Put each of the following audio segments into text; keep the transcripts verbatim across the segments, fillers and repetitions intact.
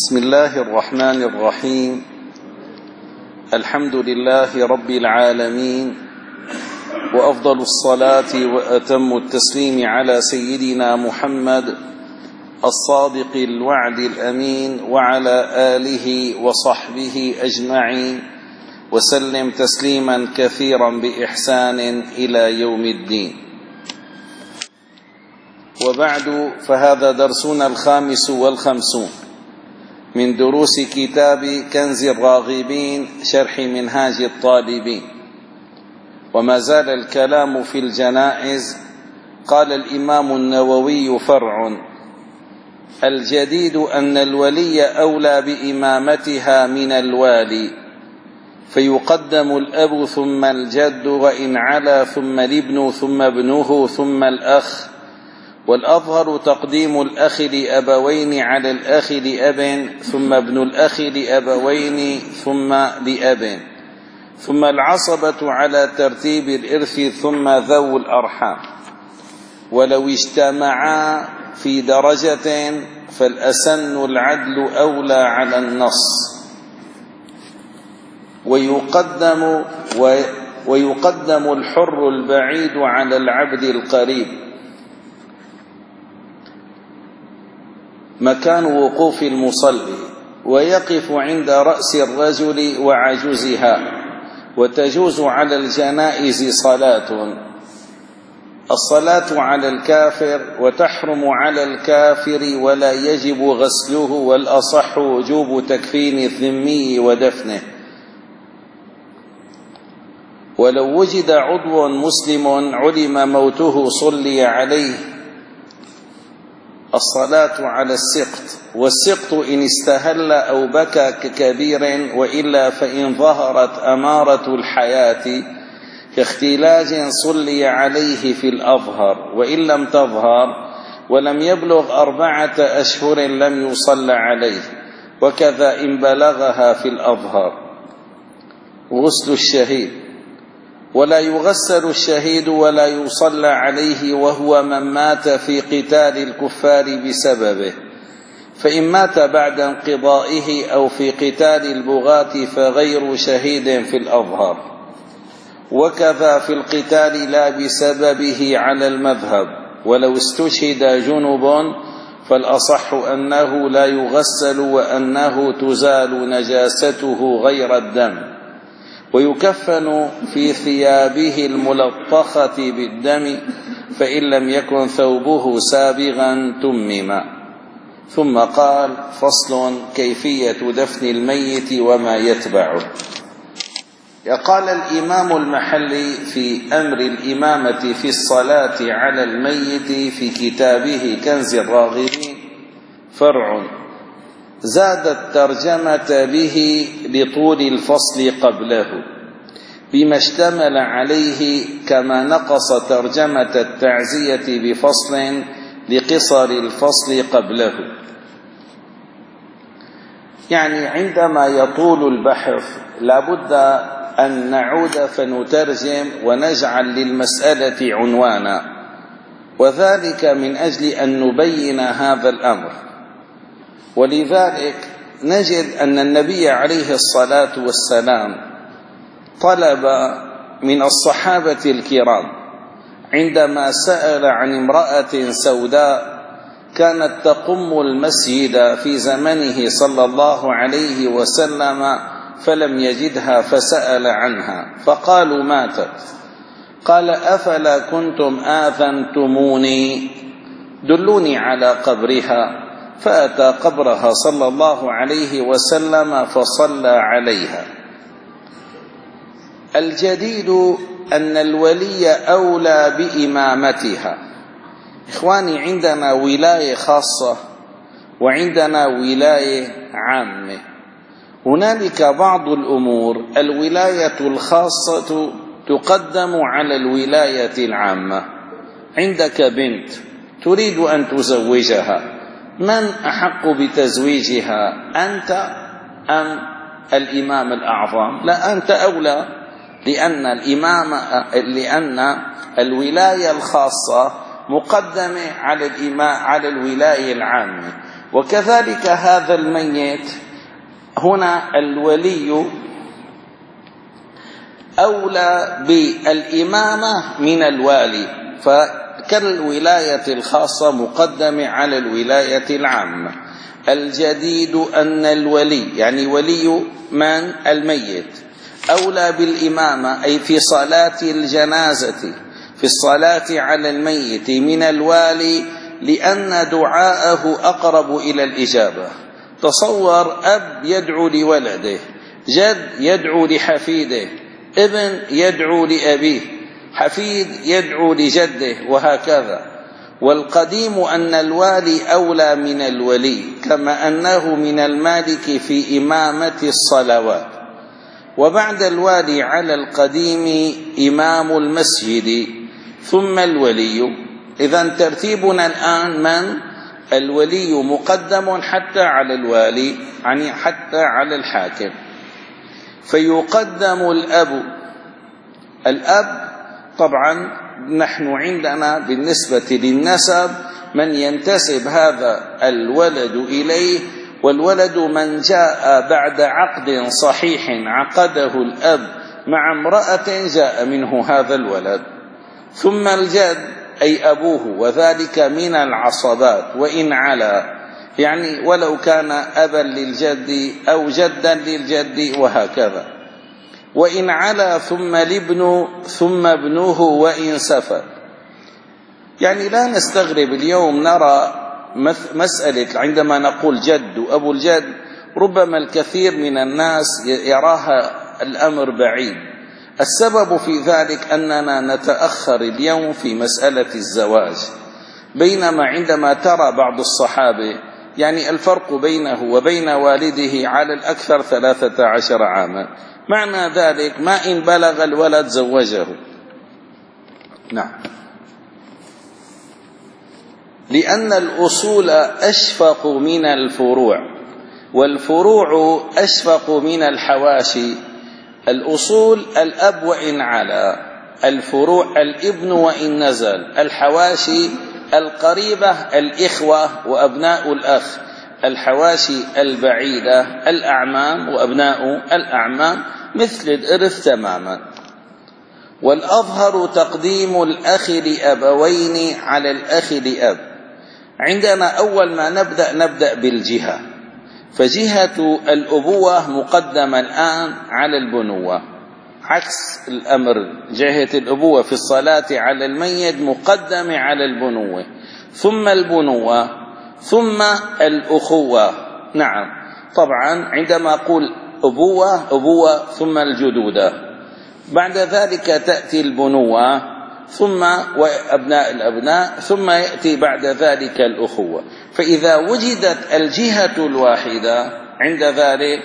بسم الله الرحمن الرحيم. الحمد لله رب العالمين، وأفضل الصلاة وأتم التسليم على سيدنا محمد الصادق الوعد الأمين وعلى آله وصحبه أجمعين، وسلم تسليما كثيرا بإحسان إلى يوم الدين. وبعد، فهذا درسنا الخامس والخمسون من دروس كتاب كنز الراغبين شرح منهاج الطالبين، وما زال الكلام في الجنائز. قال الإمام النووي: فرع: الجديد أن الولي أولى بإمامتها من الوالي، فيقدم الأب ثم الجد، وإن علا ثم الابن ثم ابنه ثم الأخ، والأظهر تقديم الأخ لأبوين على الأخ لأب، ثم ابن الأخ لأبوين ثم لأب، ثم العصبة على ترتيب الإرث، ثم ذو الأرحام. ولو اجتمعا في درجة فالأسن العدل أولى على النص، ويقدم ويقدم الحر البعيد على العبد القريب مكان وقوف المصلي، ويقف عند رأس الرجل وعجزها. وتجوز على الجنائز صلاة: الصلاة على الكافر، وتحرم على الكافر ولا يجب غسله، والأصح وجوب تكفين الذمي ودفنه. ولو وجد عضو مسلم علم موته صلي عليه. الصلاة على السقط، والسقط إن استهل أو بكى ككبير، وإلا فإن ظهرت أمارة الحياة كاختلاج صلي عليه في الأظهر، وإن لم تظهر ولم يبلغ أربعة أشهر لم يصلى عليه، وكذا إن بلغها في الأظهر. غسل الشهيد: ولا يغسل الشهيد ولا يصلى عليه وهو من مات في قتال الكفار بسببه، فإن مات بعد انقضائه أو في قتال البغاة فغير شهيد في الأظهر، وكذا في القتال لا بسببه على المذهب. ولو استشهد جنب فالأصح أنه لا يغسل، وأنه تزال نجاسته غير الدم، ويكفن في ثيابه الملطخة بالدم، فإن لم يكن ثوبه سابغا تمم. ثم قال: فصل: كيفية دفن الميت وما يتبعه. قال الإمام المحلي في أمر الإمامة في الصلاة على الميت في كتابه كنز الراغبين: فرع: زاد الترجمة به لطول الفصل قبله بما اشتمل عليه، كما نقص ترجمة التعزية بفصل لقصر الفصل قبله. يعني عندما يطول البحث لابد أن نعود فنترجم ونجعل للمسألة عنوانا، وذلك من أجل أن نبين هذا الأمر. ولذلك نجد أن النبي عليه الصلاة والسلام طلب من الصحابة الكرام عندما سأل عن امرأة سوداء كانت تقم المسجد في زمنه صلى الله عليه وسلم، فلم يجدها فسأل عنها، فقالوا ماتت. قال: أفلا كنتم آذنتموني؟ دلوني على قبرها. فأتى قبرها صلى الله عليه وسلم فصلى عليها. الجديد أن الولي أولى بإمامتها. إخواني، عندنا ولاية خاصة وعندنا ولاية عامة. هنالك بعض الأمور الولاية الخاصة تقدم على الولاية العامة. عندك بنت تريد أن تزوجها، من أحق بتزويجها، أنت أم الإمام الأعظم؟ لا، أنت أولى، لأن الإمام لأن الولاية الخاصة مقدمة على الإمام على الولاية العامة. وكذلك هذا الميت هنا الولي أولى بالإمامة من الوالي، فكالولاية الخاصة مقدمة على الولاية العامة. الجديد أن الولي يعني ولي من الميت أولى بالإمامة، أي في صلاة الجنازة في الصلاة على الميت من الوالي، لأن دعاءه أقرب إلى الإجابة. تصور أب يدعو لولده، جد يدعو لحفيده، ابن يدعو لأبيه، حفيد يدعو لجده، وهكذا. والقديم أن الوالي أولى من الولي، كما أنه من المالك في إمامة الصلوات. وبعد الوالي على القديم إمام المسجد ثم الولي. إذن ترتيبنا الآن من الولي مقدم حتى على الوالي، يعني حتى على الحاكم. فيقدم الأب. الأب طبعا نحن عندنا بالنسبة للنسب من ينتسب هذا الولد إليه، والولد من جاء بعد عقد صحيح عقده الأب مع امرأة جاء منه هذا الولد. ثم الجد أي أبوه، وذلك من العصبات وإن علا، يعني ولو كان أبا للجد أو جدا للجد وهكذا. وإن علا ثم الابن ثم ابنه وإن سفل. يعني لا نستغرب اليوم نرى مسألة عندما نقول جد وأبو الجد، ربما الكثير من الناس يراها الأمر بعيد. السبب في ذلك أننا نتأخر اليوم في مسألة الزواج، بينما عندما ترى بعض الصحابة يعني الفرق بينه وبين والده على الأكثر ثلاثة عشر عاما، معنى ذلك ما إن بلغ الولد زوجه. نعم. لأن الأصول أشفق من الفروع، والفروع أشفق من الحواشي. الأصول الأب وإن علا، الفروع الابن وإن نزل، الحواشي القريبة الإخوة وأبناء الأخ، الحواشي البعيدة الأعمام وأبناء الأعمام، مثل الإرث تماما. والأظهر تقديم الأخ لأبوين على الأخ لأب. عندنا أول ما نبدأ نبدأ بالجهة، فجهة الأبوة مقدمة الآن على البنوة، عكس الأمر. جهة الأبوة في الصلاة على الميت مقدمة على البنوة، ثم البنوة ثم الأخوة. نعم طبعا عندما أقول أبوة أبوة ثم الجدودة، بعد ذلك تأتي البنوة ثم وأبناء الأبناء، ثم يأتي بعد ذلك الأخوة. فإذا وجدت الجهة الواحدة عند ذلك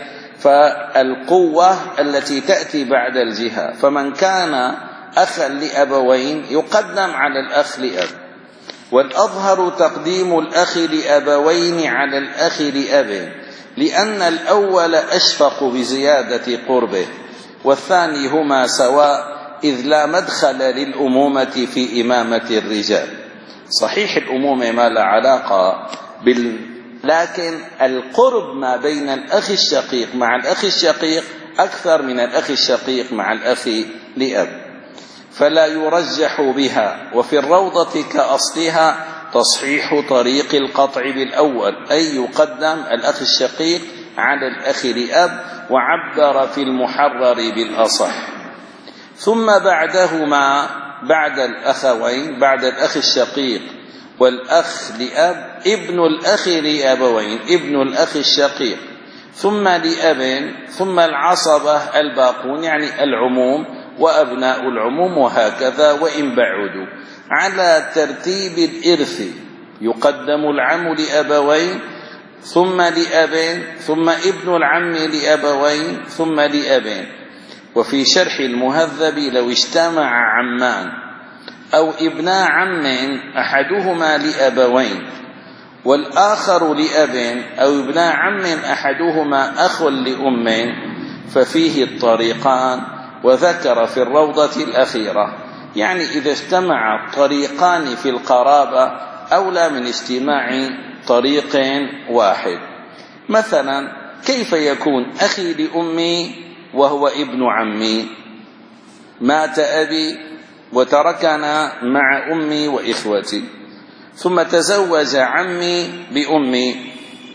فالقوة التي تأتي بعد الجهة، فمن كان أخا لأبوين يقدم على الأخ لأب. والأظهر تقديم الأخ لأبوين على الأخ لأب، لأن الأول أشفق بزيادة قربه، والثاني هما سواء، إذ لا مدخل للأمومة في إمامة الرجال. صحيح الأمومة ما لا علاقة بال، لكن القرب ما بين الأخ الشقيق مع الأخ الشقيق أكثر من الأخ الشقيق مع الأخ لأب، فلا يرجح بها. وفي الروضة كأصلها تصحيح طريق القطع بالأول، أي يقدم الأخ الشقيق على الأخ لأب، وعبر في المحرر بالأصح. ثم بعدهما بعد الأخوين، بعد الأخ الشقيق والأخ لأب، ابن الأخ لأبوين، ابن الأخ الشقيق، ثم لأب، ثم العصبة الباقون يعني العموم وأبناء العموم، وهكذا وإن بعدوا. على ترتيب الإرث يقدم العم لأبوين ثم لأب، ثم ابن العم لأبوين ثم لأب. وفي شرح المهذب لو اجتمع عمان أو ابنا عم أحدهما لأبوين والآخر لأب، أو ابنا عم أحدهما أخ لأم، ففيه الطريقان. وذكر في الروضة الأخيرة يعني إذا اجتمع طريقان في القرابة أولى من اجتماع طريق واحد. مثلا كيف يكون أخي لأمي وهو ابن عمي؟ مات أبي وتركنا مع أمي وإخوتي، ثم تزوج عمي بأمي،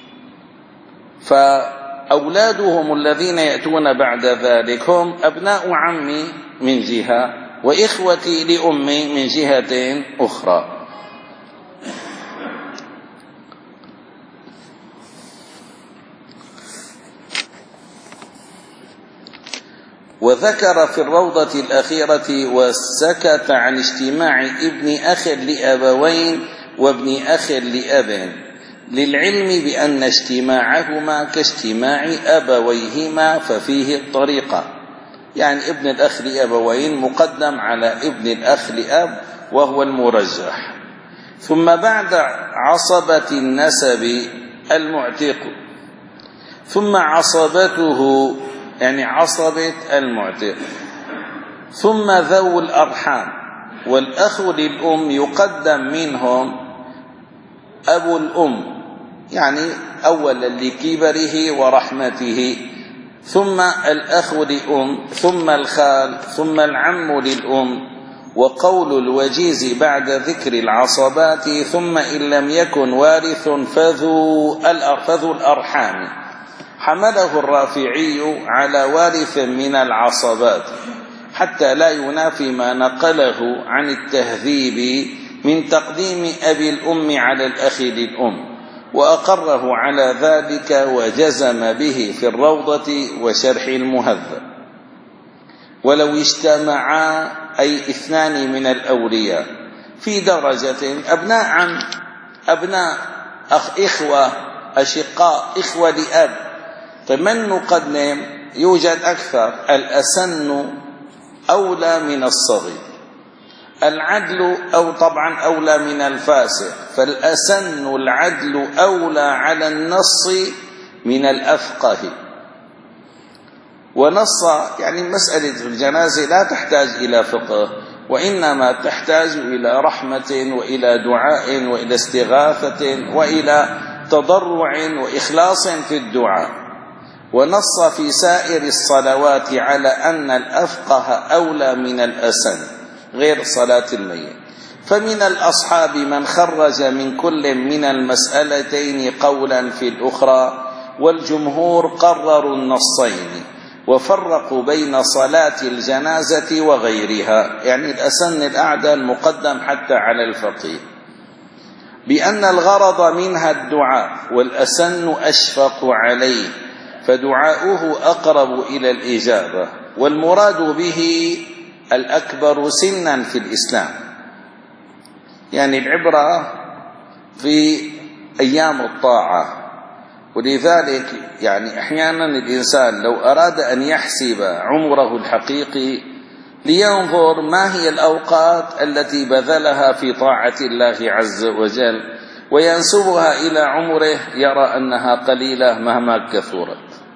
فأولادهم الذين يأتون بعد ذلك هم أبناء عمي من جهة وإخوتي لأمي من جهة أخرى. وذكر في الروضة الأخيرة: وسكت عن اجتماع ابن أخ لأبوين وابن أخ لأب، للعلم بأن اجتماعهما كاجتماع أبويهما ففيه الطريقة. يعني ابن الأخ لأبوين مقدم على ابن الأخ لأب وهو المرجح. ثم بعد عصبة النسب المعتق، ثم عصبته يعني عصبة المعتق، ثم ذو الأرحام. والأخ للأم يقدم منهم أبو الأم، يعني أولا لكبره ورحمته، ثم الأخ للأم، ثم الخال، ثم العم للأم. وقول الوجيز بعد ذكر العصبات: ثم إن لم يكن وارث فذو الأرحام، حمله الرافعي على وارث من العصبات حتى لا ينافي ما نقله عن التهذيب من تقديم أبي الأم على الأخ للأم، وأقره على ذلك وجزم به في الروضة وشرح المهذب. ولو اجتمعا أي اثنان من الأولياء في درجة أبناء عم، أبناء أخ، إخوة أشقاء، إخوة لأب، فمن نقدم؟ يوجد أكثر. الأسن أولى من الصغير، العدل أو طبعا أولى من الفاسق، فالأسن العدل أولى على النص من الأفقه. ونص يعني مسألة الجنازة لا تحتاج إلى فقه، وإنما تحتاج إلى رحمة وإلى دعاء وإلى استغاثة وإلى تضرع وإخلاص في الدعاء. ونص في سائر الصلوات على أن الأفقه أولى من الأسن غير صلاة الميت. فمن الأصحاب من خرج من كل من المسألتين قولا في الأخرى، والجمهور قرروا النصين وفرقوا بين صلاة الجنازة وغيرها، يعني الأسن الأعدى المقدم حتى على الفقيه، بأن الغرض منها الدعاء، والأسن أشفق عليه فدعاؤه أقرب إلى الإجابة، والمراد به الأكبر سنا في الإسلام. يعني العبرة في أيام الطاعة. ولذلك يعني أحيانا الإنسان لو أراد أن يحسب عمره الحقيقي لينظر ما هي الأوقات التي بذلها في طاعة الله عز وجل وينسبها إلى عمره، يرى أنها قليلة مهما كثرت.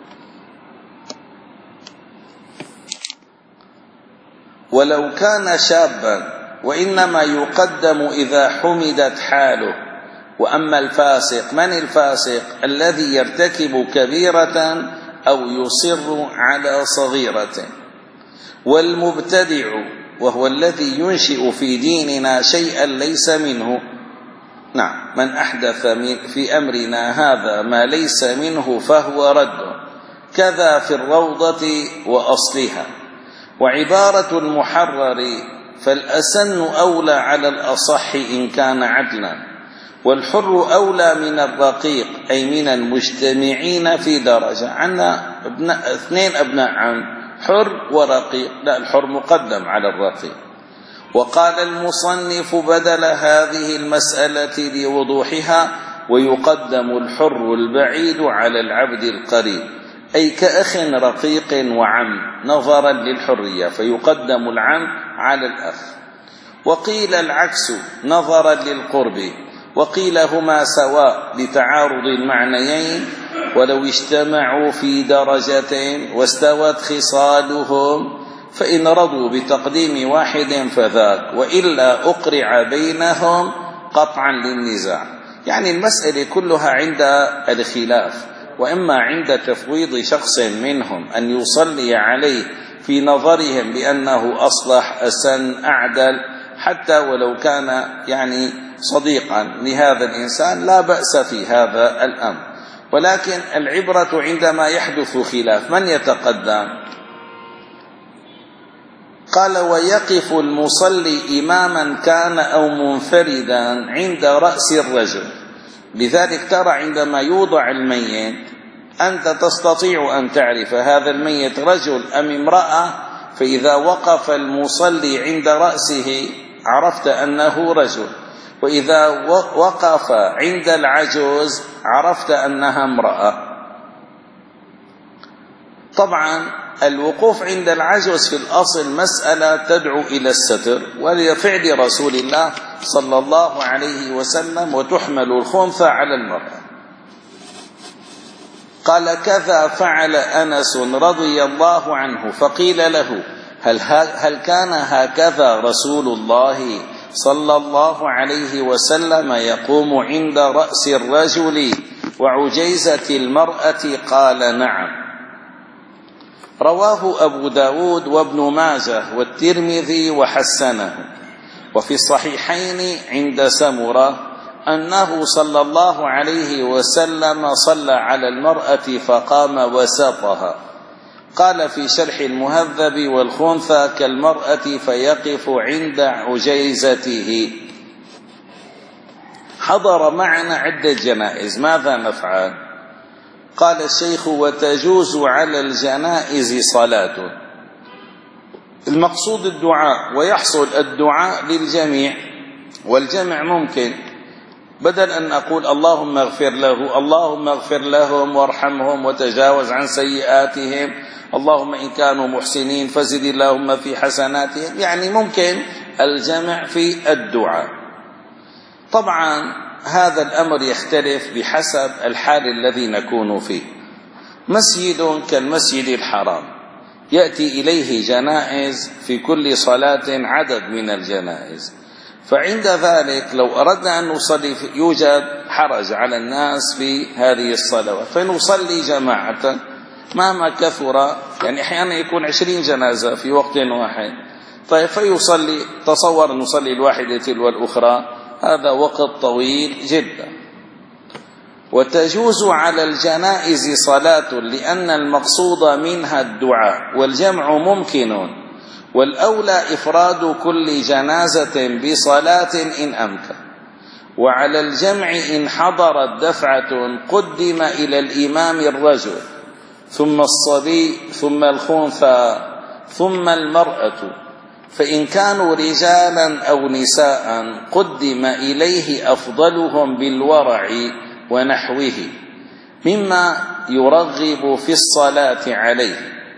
ولو كان شابا وإنما يقدم إذا حمدت حاله. وأما الفاسق، من الفاسق؟ الذي يرتكب كبيرة أو يصر على صغيرة. والمبتدع وهو الذي ينشئ في ديننا شيئا ليس منه، نعم، من أحدث في أمرنا هذا ما ليس منه فهو رد، كذا في الروضة وأصلها. وعبارة المحرر: فالأسن أولى على الأصح إن كان عدلا، والحر أولى من الرقيق أي من المجتمعين في درجة. عندنا ابناء اثنين أبناء عم، حر ورقيق، لا، الحر مقدم على الرقيق. وقال المصنف بدل هذه المسألة لوضوحها: ويقدم الحر البعيد على العبد القريب، أي كأخ رقيق وعم، نظرا للحرية، فيقدم العم على الأخ. وقيل العكس نظرا للقرب، وقيل هما سواء لتعارض المعنيين، ولو اجتمعوا في درجتين واستوت خصالهم فإن رضوا بتقديم واحد فذاك، وإلا أقرع بينهم قطعا للنزاع. يعني المسألة كلها عند الخلاف، وإما عند تفويض شخص منهم أن يصلي عليه في نظرهم بأنه أصلح أسن أعدل، حتى ولو كان يعني صديقا لهذا الإنسان لا بأس في هذا الأمر. ولكن العبرة عندما يحدث خلاف من يتقدم. قال: ويقف المصلي إماما كان أو منفردا عند رأس الرجل. لذلك ترى عندما يوضع الميت أنت تستطيع أن تعرف هذا الميت رجل أم امرأة، فإذا وقف المصلي عند رأسه عرفت أنه رجل، وإذا وقف عند العجوز عرفت أنها امرأة. طبعا الوقوف عند العجوز في الأصل مسألة تدعو إلى الستر، ولفعل رسول الله صلى الله عليه وسلم: وتحمل الخنثى على المرأة. قال: كذا فعل أنس رضي الله عنه، فقيل له: هل, هل كان هكذا رسول الله صلى الله عليه وسلم يقوم عند رأس الرجل وعجيزة المرأة؟ قال: نعم. رواه أبو داود وابن ماجه والترمذي وحسنه. وفي الصحيحين عند سمرة أنه صلى الله عليه وسلم صلى على المرأة فقام وساطها. قال في شرح المهذب: والخنثى كالمرأة فيقف عند عجيزته. حضر معنا عدة جنائز، ماذا نفعل؟ قال الشيخ: وتجوز على الجنائز صلاة. المقصود الدعاء، ويحصل الدعاء للجميع، والجمع ممكن، بدل أن أقول اللهم اغفر له، اللهم اغفر لهم وارحمهم وتجاوز عن سيئاتهم، اللهم إن كانوا محسنين فزد اللهم في حسناتهم، يعني ممكن الجمع في الدعاء. طبعا هذا الأمر يختلف بحسب الحال الذي نكون فيه. مسجد كالمسجد الحرام يأتي إليه جنائز في كل صلاة عدد من الجنائز، فعند ذلك لو أردنا أن نصلي يوجد حرج على الناس في هذه الصلوات، فنصلي جماعة مهما كثر، يعني أحيانا يكون عشرين جنازة في وقت واحد، طيب فيصلي، تصور نصلي الواحدة تلو الأخرى، هذا وقت طويل جدا. وتجوز على الجنائز صلاة لأن المقصود منها الدعاء، والجمع ممكن، والأولى إفراد كل جنازة بصلاة إن أمكن. وعلى الجمع إن حضرت دفعة قدم إلى الإمام الرجل ثم الصبي ثم الخنثى ثم المرأة، فإن كانوا رجالا أو نساء قدم إليه أفضلهم بالورع ونحوه مما يرغب في الصلاة عليه.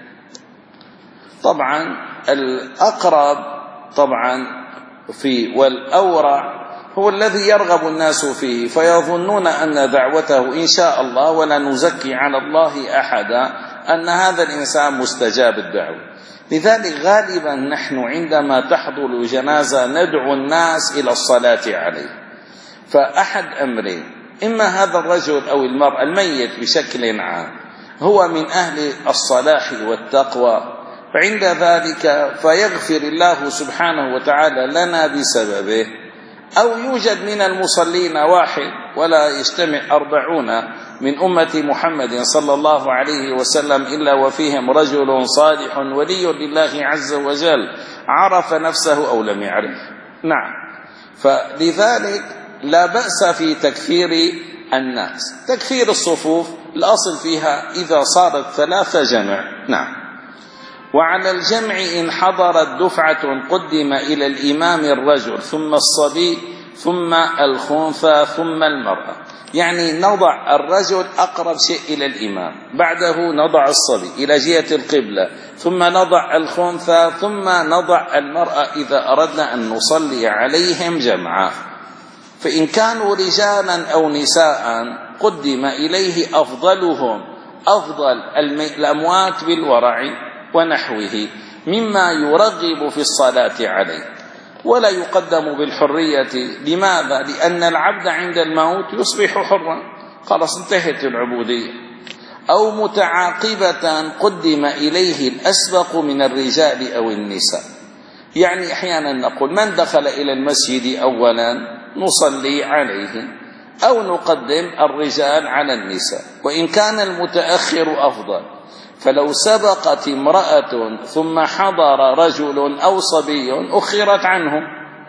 طبعا الأقرب طبعا في والأورع هو الذي يرغب الناس فيه، فيظنون أن دعوته إن شاء الله، ولا نزكي على الله أحدا، أن هذا الإنسان مستجاب الدعوة. لذلك غالبا نحن عندما تحضر جنازة ندعو الناس إلى الصلاة عليه، فأحد أمرين: إما هذا الرجل أو المرأة الميت بشكل عام هو من أهل الصلاح والتقوى، فعند ذلك فيغفر الله سبحانه وتعالى لنا بسببه، أو يوجد من المصلين واحد ولا يجتمع أربعون من أمة محمد صلى الله عليه وسلم إلا وفيهم رجل صالح ولي لله عز وجل عرف نفسه أو لم يعرف. نعم، فلذلك لا بأس في تكثير الناس. تكثير الصفوف الأصل فيها إذا صارت ثلاثة جمع. نعم. وعلى الجمع إن حضرت دفعة قدم إلى الإمام الرجل ثم الصبي ثم الخنثى ثم المرأة، يعني نضع الرجل أقرب شيء إلى الإمام، بعده نضع الصبي إلى جهة القبلة، ثم نضع الخنثى، ثم نضع المرأة إذا أردنا أن نصلي عليهم جمعا. فإن كانوا رجالا أو نساء قدم إليه أفضلهم، أفضل الأموات بالورع ونحوه مما يرغب في الصلاة عليه. ولا يقدم بالحرية. لماذا؟ لأن العبد عند الموت يصبح حرا، خلاص انتهت العبودية. أو متعاقبة قدم إليه الأسبق من الرجال أو النساء. يعني أحيانا نقول من دخل إلى المسجد أولا نصلي عليه، أو نقدم الرجال على النساء، وإن كان المتأخر أفضل. فلو سبقت امرأة ثم حضر رجل أو صبي أخرت عنه،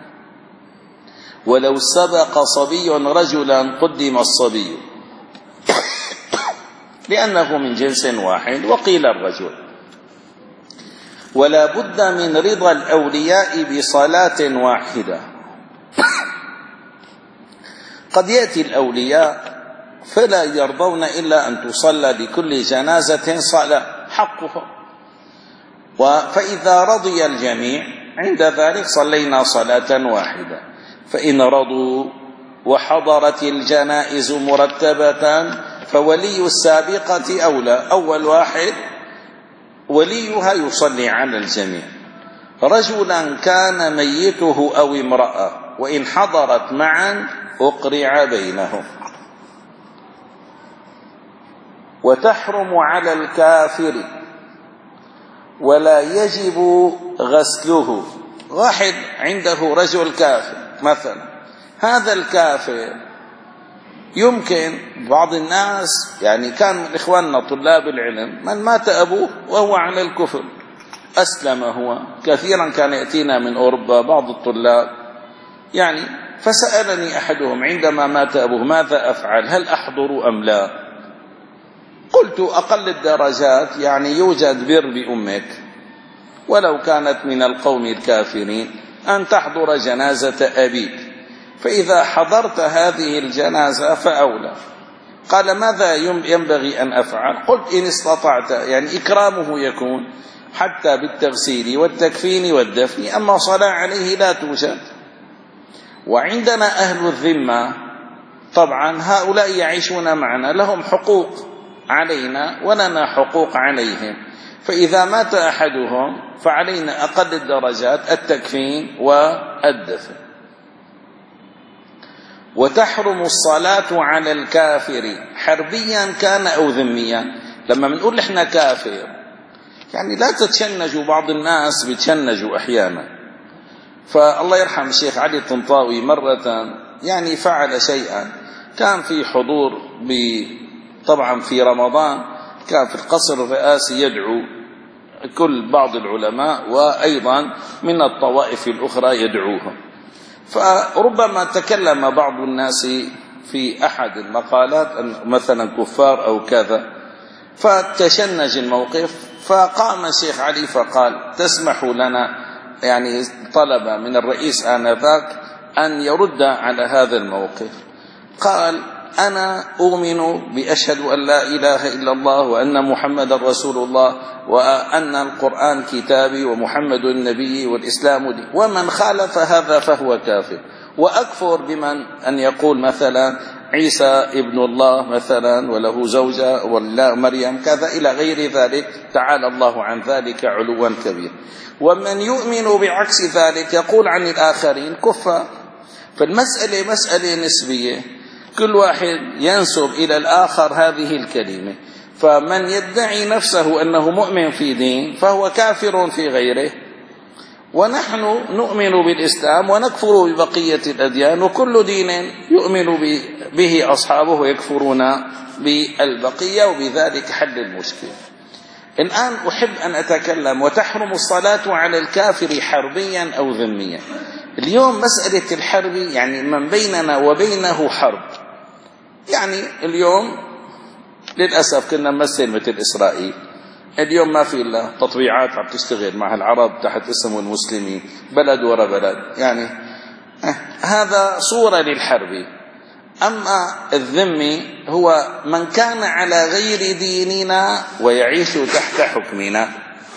ولو سبق صبي رجلا قدم الصبي لأنه من جنس واحد. وقيل الرجل. ولا بد من رضا الأولياء بصلاة واحدة. قد يأتي الأولياء فلا يرضون إلا أن تصلى لكل جنازة صلاة حقهم، فإذا رضي الجميع عند ذلك صلينا صلاة واحدة. فإن رضوا وحضرت الجنائز مرتبة فولي السابقة أولى، أول واحد وليها يصلي على الجميع، رجلا كان ميته أو امرأة، وإن حضرت معا أقرع بينهم. وتحرم على الكافر ولا يجب غسله. واحد عنده رجل كافر مثلا، هذا الكافر يمكن بعض الناس يعني كان من إخواننا طلاب العلم من مات أبوه وهو على الكفر أسلم هو، كثيرا كان يأتينا من أوروبا بعض الطلاب يعني، فسألني أحدهم عندما مات أبوه ماذا أفعل، هل أحضر أم لا؟ قلت أقل الدرجات يعني يوجد بر بأمك ولو كانت من القوم الكافرين أن تحضر جنازة أبيك، فإذا حضرت هذه الجنازة فأولى. قال ماذا ينبغي أن أفعل؟ قلت إن استطعت يعني إكرامه يكون حتى بالتغسيل والتكفين والدفن، أما صلاة عليه لا توجد. وعندنا أهل الذمة طبعا هؤلاء يعيشون معنا، لهم حقوق علينا ولنا حقوق عليهم، فإذا مات أحدهم فعلينا أقل الدرجات التكفين والدفن. وتحرم الصلاة على الكافر حربيا كان أو ذميا. لما بنقول إحنا كافر يعني لا تتشنجوا، بعض الناس بتشنجوا أحيانا. فالله يرحم الشيخ علي الطنطاوي مرة يعني فعل شيئا، كان في حضور طبعا في رمضان، كان في القصر الرئاسي يدعو كل بعض العلماء وأيضا من الطوائف الأخرى يدعوهم، فربما تكلم بعض الناس في أحد المقالات مثلا كفار أو كذا، فتشنج الموقف، فقام الشيخ علي فقال تسمح لنا، يعني طلب من الرئيس آنذاك أن يرد على هذا الموقف. قال أنا أؤمن بأشهد أن لا إله إلا الله وأن محمد رسول الله وأن القرآن كتابي ومحمد النبي والإسلام دين، ومن خالف هذا فهو كافر. وأكفر بمن أن يقول مثلا عيسى ابن الله مثلا وله زوجة ولا مريم كذا إلى غير ذلك، تعالى الله عن ذلك علوا كبير. ومن يؤمن بعكس ذلك يقول عن الآخرين كفار. فالمسألة مسألة نسبية، كل واحد ينسب إلى الآخر هذه الكلمة، فمن يدعي نفسه أنه مؤمن في دين فهو كافر في غيره، ونحن نؤمن بالإسلام ونكفر ببقية الأديان، وكل دين يؤمن به أصحابه ويكفرون بالبقية، وبذلك حل المشكلة. الآن أحب أن أتكلم. وتحرم الصلاة على الكافر حربيا أو ذميا. اليوم مسألة الحرب يعني من بيننا وبينه حرب، يعني اليوم للأسف كنا نمثل مثل إسرائيل، اليوم ما في إلا تطبيعات عم تشتغل مع العرب تحت اسم المسلمين، بلد ورا بلد، يعني هذا صورة للحرب. أما الذمي هو من كان على غير ديننا ويعيش تحت حكمنا.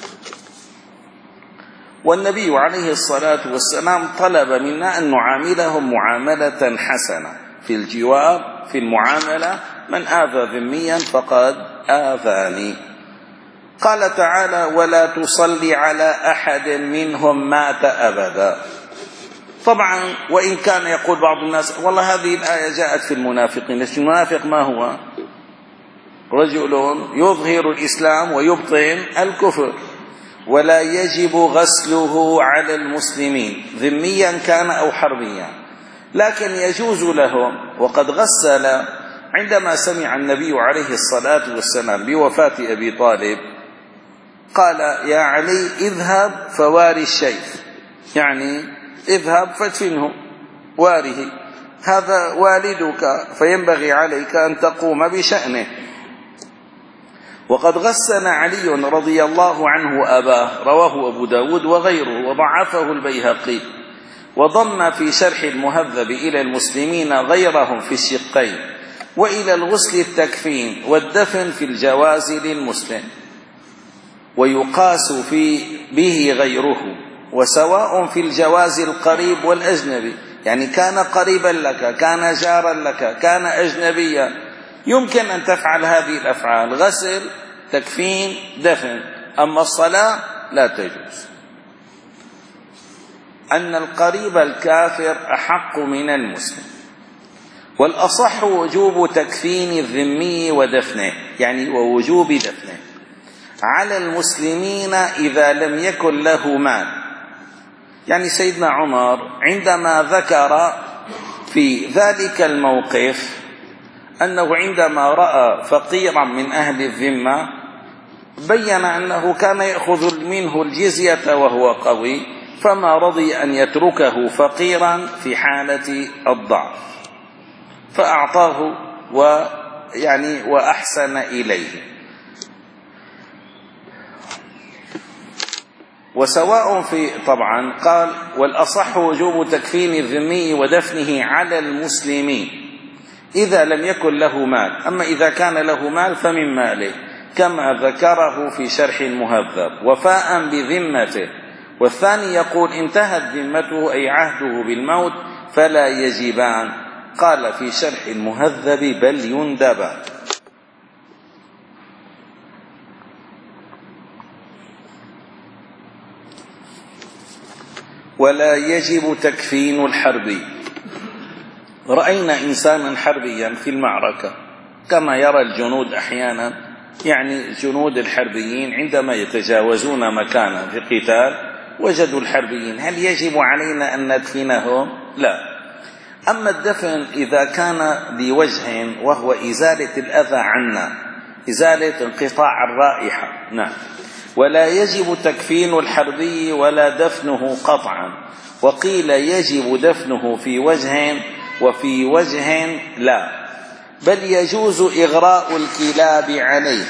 والنبي عليه الصلاة والسلام طلب منا أن نعاملهم معاملة حسنة في الجوار، في المعاملة. من آذى ذميا فقد آذاني. قال تعالى ولا تصلي على أحد منهم مات أبدا. طبعا وإن كان يقول بعض الناس والله هذه الآية جاءت في المنافقين، المنافق ما هو؟ رجل يظهر الإسلام ويبطن الكفر، ولا يجب غسله على المسلمين ذميا كان أو حربيا، لكن يجوز لهم. وقد غسل عندما سمع النبي عليه الصلاة والسلام بوفاة أبي طالب قال يا علي اذهب فواري الشيخ، يعني اذهب فادفنه واره، هذا والدك فينبغي عليك أن تقوم بشأنه. وقد غسل علي رضي الله عنه أباه، رواه أبو داود وغيره وضعفه البيهقي، وضم في شرح المهذب إلى المسلمين غيرهم في الشقين، وإلى الغسل التكفين والدفن في الجواز للمسلم، ويقاس في به غيره، وسواء في الجواز القريب والأجنبي، يعني كان قريبا لك، كان جارا لك، كان أجنبيا، يمكن أن تفعل هذه الأفعال: غسل، تكفين، دفن. أما الصلاة لا تجوز. أن القريب الكافر أحق من المسلم، والأصح وجوب تكفين الذمي ودفنه، يعني ووجوب دفنه على المسلمين إذا لم يكن له مال. يعني سيدنا عمر عندما ذكر في ذلك الموقف أنه عندما رأى فقيرا من أهل الذمة بين أنه كان يأخذ منه الجزية وهو قوي، فما رضي أن يتركه فقيرا في حالة الضعف، فأعطاه ويعني وأحسن إليه. وسواء في طبعا قال والأصح وجوب تكفين الذمي ودفنه على المسلمين إذا لم يكن له مال، أما إذا كان له مال فمن ماله، كما ذكره في شرح المهذب وفاء بذمته. والثاني يقول انتهت ذمته أي عهده بالموت فلا يجبان، قال في شرح المهذب بل يندبان. ولا يجب تكفين الحربي. رأينا إنسانا حربيا في المعركة كما يرى الجنود أحيانا، يعني الجنود الحربيين عندما يتجاوزون مكانا في قتال وجدوا الحربيين، هل يجب علينا أن ندفنهم؟ لا. أما الدفن إذا كان بوجه وهو إزالة الأذى عنا، إزالة انقطاع الرائحة، نعم. ولا يجب تكفين الحربي ولا دفنه قطعا، وقيل يجب دفنه في وجه وفي وجه لا، بل يجوز إغراء الكلاب عليه.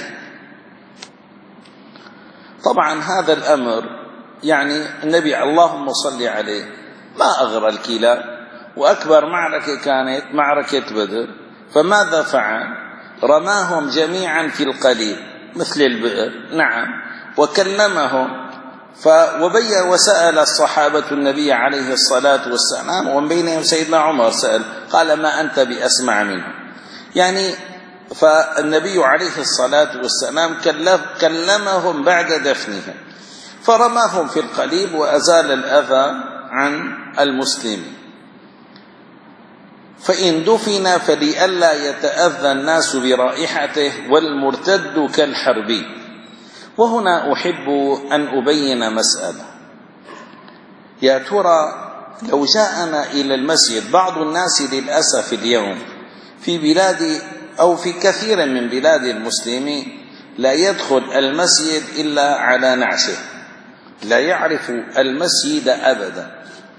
طبعا هذا الأمر يعني النبي اللهم صل عليه ما أغرى الكلاب، وأكبر معركة كانت معركة بدر، فماذا فعل؟ رماهم جميعا في القليل مثل البئر، نعم، وكلمهم وبين وسأل الصحابة النبي عليه الصلاة والسلام، ومن بينهم سيدنا عمر سأل قال ما أنت بأسمع منه، يعني فالنبي عليه الصلاة والسلام كلمهم بعد دفنهم، فرماهم في القليب وأزال الأذى عن المسلمين. فإن دفن فلئلا يتأذى الناس برائحته والمرتد كالحربي. وهنا أحب أن أبين مسألة، يا ترى لو جاءنا إلى المسجد بعض الناس للأسف اليوم في بلاد أو في كثير من بلاد المسلمين لا يدخل المسجد إلا على نعشه، لا يعرف المسجد أبدا.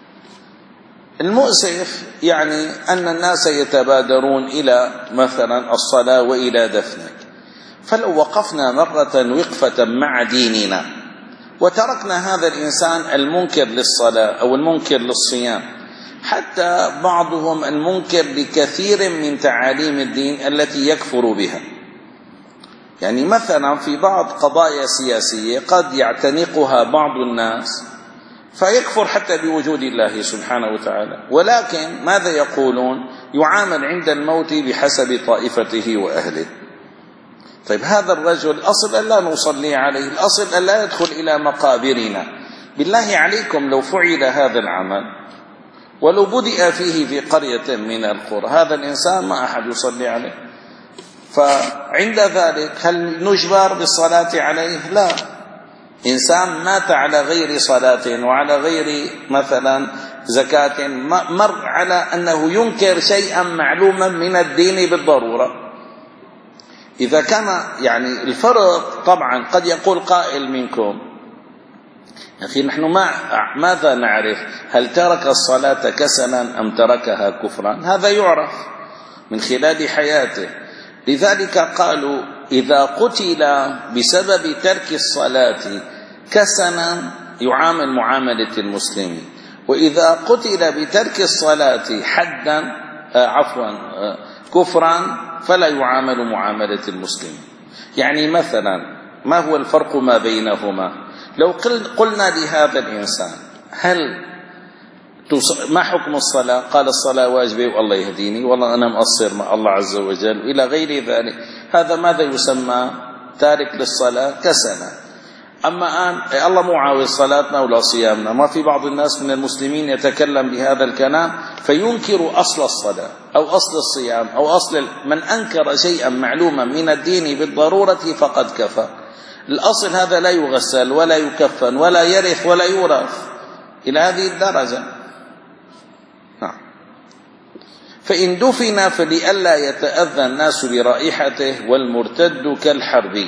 المؤسف يعني أن الناس يتبادرون إلى مثلا الصلاة وإلى دفنك، فلو وقفنا مرة وقفة مع ديننا وتركنا هذا الإنسان المنكر للصلاة أو المنكر للصيام، حتى بعضهم المنكر لكثير من تعاليم الدين التي يكفر بها، يعني مثلا في بعض قضايا سياسية قد يعتنقها بعض الناس فيكفر حتى بوجود الله سبحانه وتعالى، ولكن ماذا يقولون؟ يعامل عند الموت بحسب طائفته وأهله. طيب هذا الرجل أصل أن لا نصلي عليه، الأصل أن لا يدخل إلى مقابرنا. بالله عليكم لو فعل هذا العمل ولو بدأ فيه في قرية من القرى هذا الإنسان ما أحد يصلي عليه. فعند ذلك هل نجبر بالصلاة عليه؟ لا. إنسان مات على غير صلاة وعلى غير مثلا زكاة، مر على أنه ينكر شيئا معلوما من الدين بالضرورة. إذا كان يعني الفرق، طبعا قد يقول قائل منكم أخي نحن ما ماذا نعرف هل ترك الصلاة كسلا أم تركها كفرا؟ هذا يعرف من خلال حياته. لذلك قالوا إذا قتل بسبب ترك الصلاة كسلا يعامل معاملة المسلمين، وإذا قتل بترك الصلاة حدا آه عفوا آه كفرا فلا يعامل معاملة المسلمين. يعني مثلا ما هو الفرق ما بينهما؟ لو قلنا لهذا الإنسان هل ما حكم الصلاة؟ قال الصلاة واجبة والله يهديني، والله أنا مقصر مع الله عز وجل إلى غير ذلك، هذا ماذا يسمى؟ تارك للصلاة كسلا. أما الآن الله مو عاوز صلاتنا ولا صيامنا. ما في بعض الناس من المسلمين يتكلم بهذا الكلام فينكر أصل الصلاة أو أصل الصيام أو أصل، من أنكر شيئا معلوما من الدين بالضرورة فقد كفر. الأصل هذا لا يغسل ولا يكفن ولا يرث ولا يورث إلى هذه الدرجة. نعم. فإن دفن فلئلا يتأذى الناس برائحته والمرتد كالحرب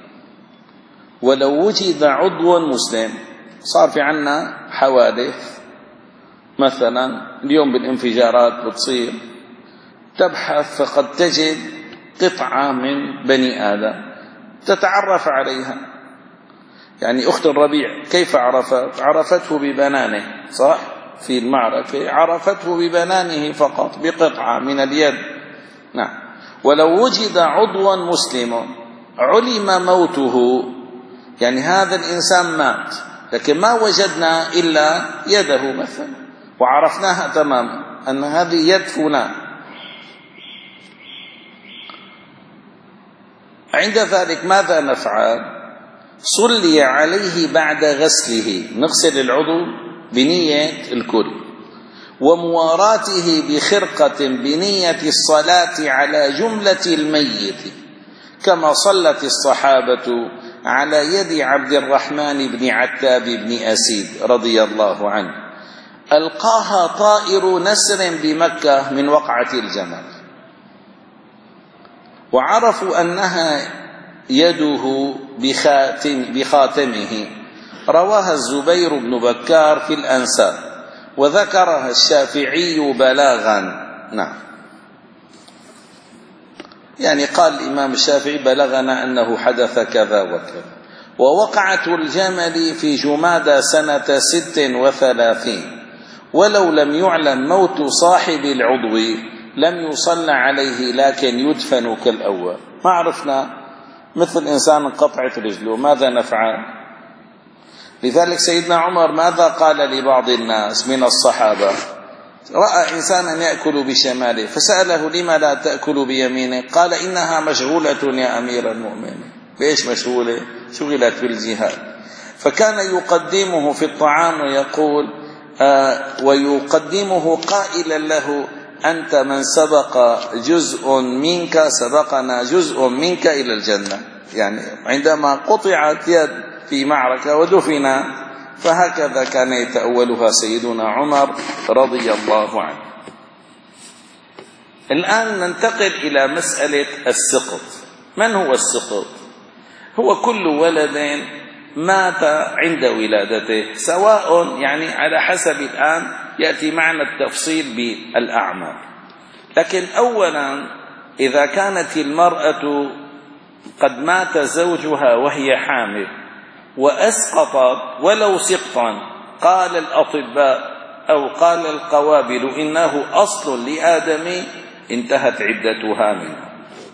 ولو وجد عضو مسلم. صار في عنا حوادث مثلا اليوم بالانفجارات بتصير، تبحث فقد تجد قطعة من بني آدم تتعرف عليها. يعني أخت الربيع كيف عرفت؟ عرفته ببنانه، صح؟ في المعركة عرفته ببنانه فقط، بقطعة من اليد. نعم. ولو وجد عضوا مسلم علم موته، يعني هذا الإنسان مات لكن ما وجدنا إلا يده مثلا وعرفناها تماما أن هذه يد فلان، عند ذلك ماذا نفعل؟ صلي عليه بعد غسله، نغسل العضو بنية الكل، ومواراته بخرقة بنية الصلاة على جملة الميت كما صلت الصحابة على يد عبد الرحمن بن عتاب بن أسيد رضي الله عنه، ألقاها طائر نسر بمكة من وقعة الجمل، وعرفوا أنها يده بخاتم بخاتمه. رواها الزبير بن بكار في الأنساب وذكرها الشافعي بلاغا. نعم. يعني قال الإمام الشافعي بلغنا أنه حدث كذا وكذا. ووقعة الجمل في جمادى سنة ست وثلاثين، ولو لم يعلم موت صاحب العضو لم يصلى عليه لكن يدفن كالأول. ما عرفنا، مثل إنسان قطعت رجله ماذا نفعل؟ لذلك سيدنا عمر ماذا قال لبعض الناس من الصحابة؟ رأى إنسانا يأكل بشماله فسأله لما لا تأكل بيمينه؟ قال إنها مشغولة يا أمير المؤمنين. بإيش مشغولة؟ شغلت بالجهاد. فكان يقدمه في الطعام ويقول آه ويقدمه قائلا له أنت من سبق جزء منك سبقنا جزء منك إلى الجنة. يعني عندما قطعت يد في معركة ودفن، فهكذا كان يتأولها سيدنا عمر رضي الله عنه. الآن ننتقل إلى مسألة السقط. من هو السقط؟ هو كل ولد مات عند ولادته، سواء يعني على حسب الآن يأتي معنا التفصيل بالأعمار. لكن أولا إذا كانت المرأة قد مات زوجها وهي حامل وأسقطت ولو سقطا، قال الأطباء أو قال القوابل إنه أصل لآدم انتهت عدتها منه.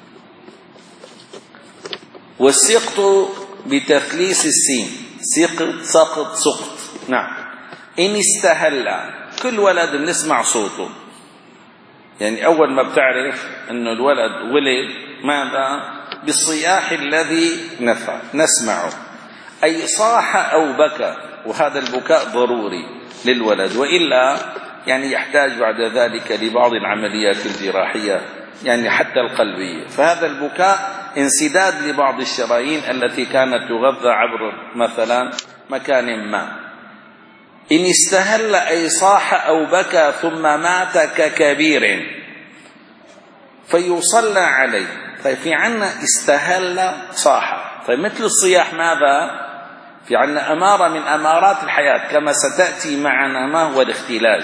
والسقط بتثليث السين، سقط سقط سقط. نعم. إن استهل، كل ولد بنسمع صوته، يعني أول ما بتعرف أنه الولد ولد ماذا؟ بالصياح الذي نفع نسمعه، أي صاح أو بكى، وهذا البكاء ضروري للولد، وإلا يعني يحتاج بعد ذلك لبعض العمليات الجراحية يعني حتى القلبية. فهذا البكاء انسداد لبعض الشرايين التي كانت تغذى عبر مثلا مكان ما. إن استهل أي صاح أو بكى ثم مات ككبير فيصلى عليه. طيب في عنا استهل صاح، طيب مثل الصياح ماذا؟ في عنا أمارة من أمارات الحياة كما ستأتي معنا ما هو الاختلاج.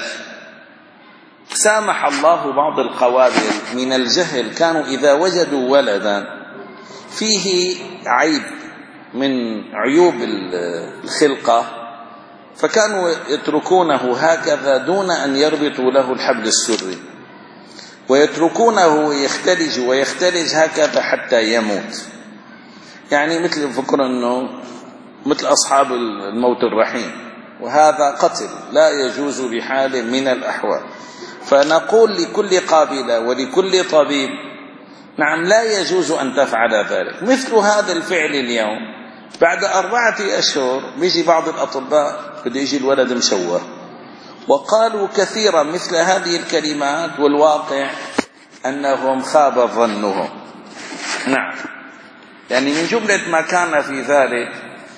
سامح الله بعض القوابل من الجهل، كانوا إذا وجدوا ولدا فيه عيب من عيوب الخلقة فكانوا يتركونه هكذا دون أن يربطوا له الحبل السري، ويتركونه يختلج ويختلج هكذا حتى يموت. يعني مثل فكر أنه مثل أصحاب الموت الرحيم، وهذا قتل لا يجوز بحال من الأحوال. فنقول لكل قابلة ولكل طبيب نعم لا يجوز أن تفعل ذلك. مثل هذا الفعل اليوم بعد أربعة أشهر بيجي بعض الأطباء بده يجي الولد مشوه، وقالوا كثيرا مثل هذه الكلمات والواقع أنهم خاب ظنهم. نعم، يعني من جملة ما كان في ذلك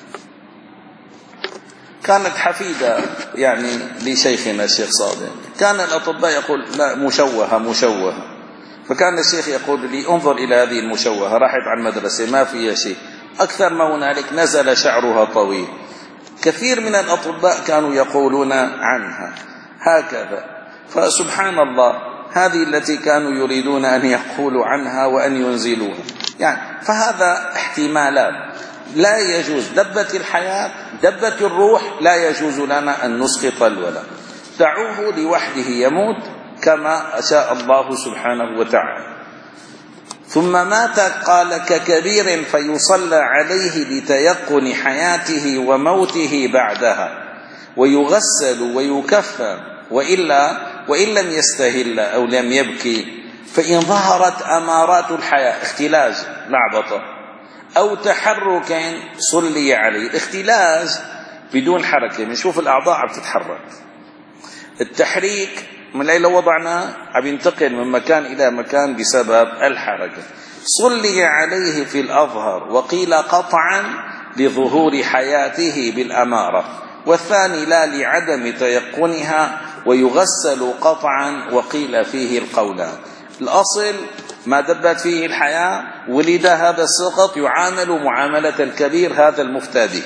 كانت حفيدة يعني لشيخنا الشيخ صادق، كان الأطباء يقول لا مشوهة مشوهة، فكان الشيخ يقول لي انظر إلى هذه المشوهة، راحت على المدرسة ما فيها شيء، أكثر ما هنالك نزل شعرها طويل. كثير من الأطباء كانوا يقولون عنها هكذا. فسبحان الله هذه التي كانوا يريدون أن يقولوا عنها وأن ينزلوها يعني. فهذا احتمالات لا يجوز. دبت الحياة دبت الروح، لا يجوز لنا أن نسقط الولد، دعوه لوحده يموت كما شاء الله سبحانه وتعالى. ثم مات قال ككبير فيصلى عليه لتيقن حياته وموته بعدها، ويغسل ويكفن، وإلا وإن لم يستهل أو لم يبكي فإن ظهرت أمارات الحياة اختلاج لعبطة أو تحرك صلي عليه. الاختلاج بدون حركة، بنشوف الأعضاء عم تتحرك، التحريك من ليلة وضعنا عم ينتقل من مكان إلى مكان بسبب الحركة. صلي عليه في الأظهر، وقيل قطعا لظهور حياته بالأمارة، والثاني لا لعدم تيقنها، ويغسل قطعا وقيل فيه القولان. الأصل ما دبت فيه الحياة ولد هذا السقط يعامل معاملة الكبير هذا المفتدي،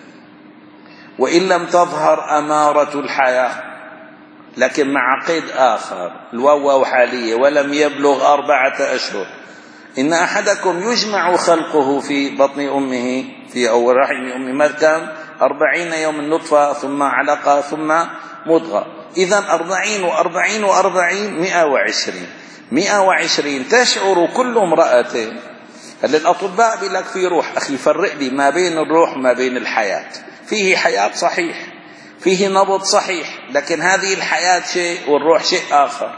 وإن لم تظهر أمارة الحياة لكن مع قيد آخر الواو حالية ولم يبلغ أربعة أشهر. إن أحدكم يجمع خلقه في بطن أمه في أول رحم أمه كم أربعين يوم النطفة ثم علقة ثم مضغة. إذن أربعين وأربعين وأربعين مئة وعشرين مئة وعشرين تشعر كل امرأة. هل الأطباء بيقول في روح أخي فرق لي ما بين الروح ما بين الحياة. فيه حياة صحيح، فيه نبض صحيح، لكن هذه الحياة شيء والروح شيء آخر.